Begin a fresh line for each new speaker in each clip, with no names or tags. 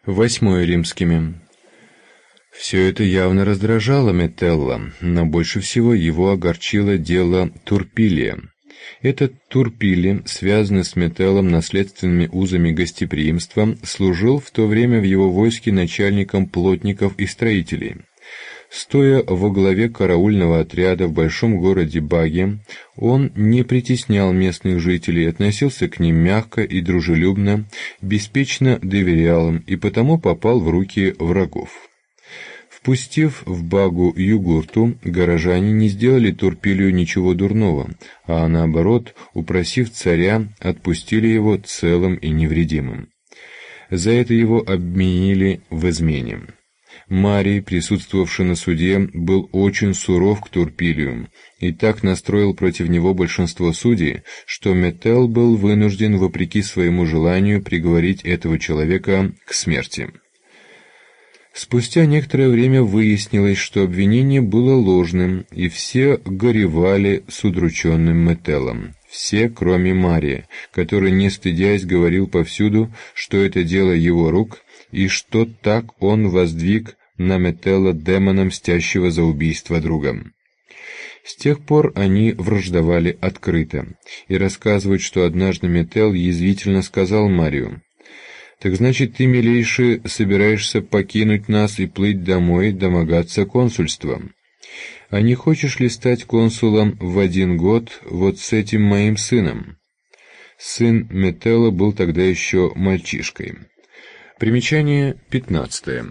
8 римскими. Все это явно раздражало Метелла, но больше всего его огорчило дело Турпилия. Этот Турпилий, связанный с Метеллом наследственными узами гостеприимства, служил в то время в его войске начальником плотников и строителей. Стоя во главе караульного отряда в большом городе Баге, он не притеснял местных жителей, относился к ним мягко и дружелюбно, беспечно доверял им и потому попал в руки врагов. Впустив в Багу югурту, горожане не сделали Турпилию ничего дурного, а наоборот, упросив царя, отпустили его целым и невредимым. За это его обвинили в измене. Марий, присутствовавший на суде, был очень суров к Турпилию и так настроил против него большинство судей, что Метелл был вынужден, вопреки своему желанию, приговорить этого человека к смерти. Спустя некоторое время выяснилось, что обвинение было ложным, и все горевали с удрученным Метеллом. Все, кроме Мария, который, не стыдясь, говорил повсюду, что это дело его рук, и что так он воздвиг на Метелла демона, мстящего за убийство друга. С тех пор они враждовали открыто, и рассказывают, что однажды Метелл язвительно сказал Марию: «Так значит, ты, милейший, собираешься покинуть нас и плыть домой, домогаться консульства? А не хочешь ли стать консулом в 1 год вот с этим моим сыном?» Сын Метелла был тогда еще мальчишкой. Примечание 15.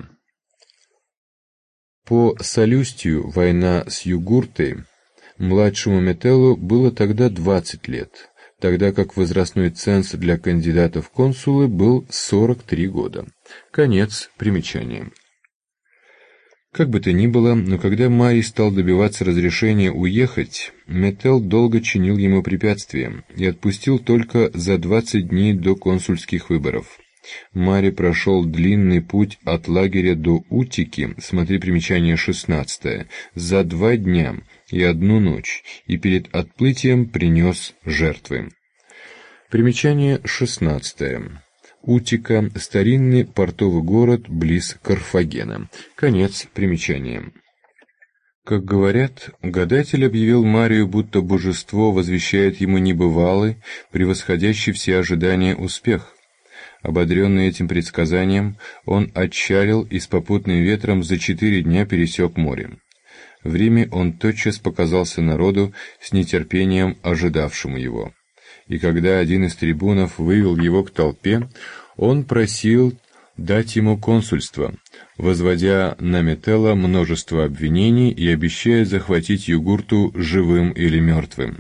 По Салюстию, война с Югуртой, младшему Метеллу было тогда 20 лет, тогда как возрастной ценз для кандидатов в консулы был 43 года. Конец примечания. Как бы то ни было, но когда Марий стал добиваться разрешения уехать, Метелл долго чинил ему препятствия и отпустил только за 20 дней до консульских выборов. Марий прошел длинный путь от лагеря до Утики, смотри примечание 16, за 2 дня и 1 ночь, и перед отплытием принес жертвы. Примечание 16. Утика – старинный портовый город близ Карфагена. Конец примечания. Как говорят, гадатель объявил Марию, будто божество возвещает ему небывалый, превосходящий все ожидания успех. Ободренный этим предсказанием, он отчалил и с попутным ветром за 4 дня пересек море. В Риме он тотчас показался народу с нетерпением ожидавшему его. И когда один из трибунов вывел его к толпе, он просил дать ему консульство, возводя на Метелла множество обвинений и обещая захватить Югурту живым или мертвым.